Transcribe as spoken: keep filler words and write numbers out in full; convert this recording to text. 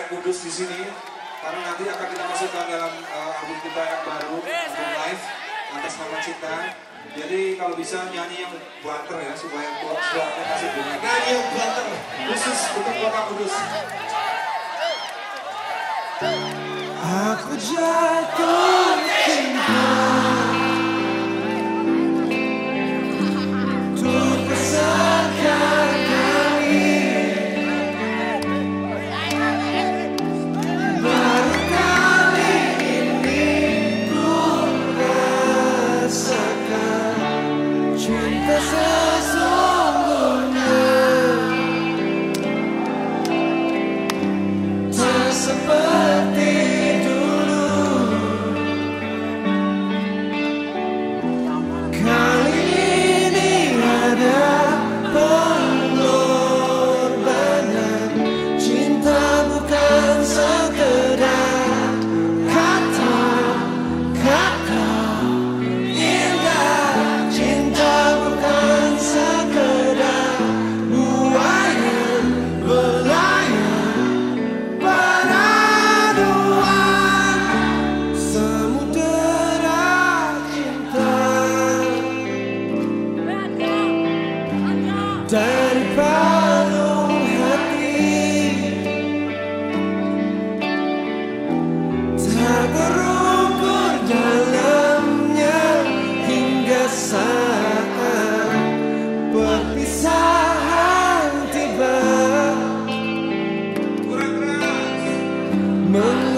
Kudus di sini karena nanti akan kita masukkan dalam uh, album kita yang baru, album live atas nama Cinta. Jadi kalau bisa nyanyi yang banter ya supaya suaranya kasih bunyi. Nyanyi yang banter khusus untuk Kota Kudus. Aku jatuh cinta. Dari palung hati tak terukur dalamnya hingga saat perpisahan tiba.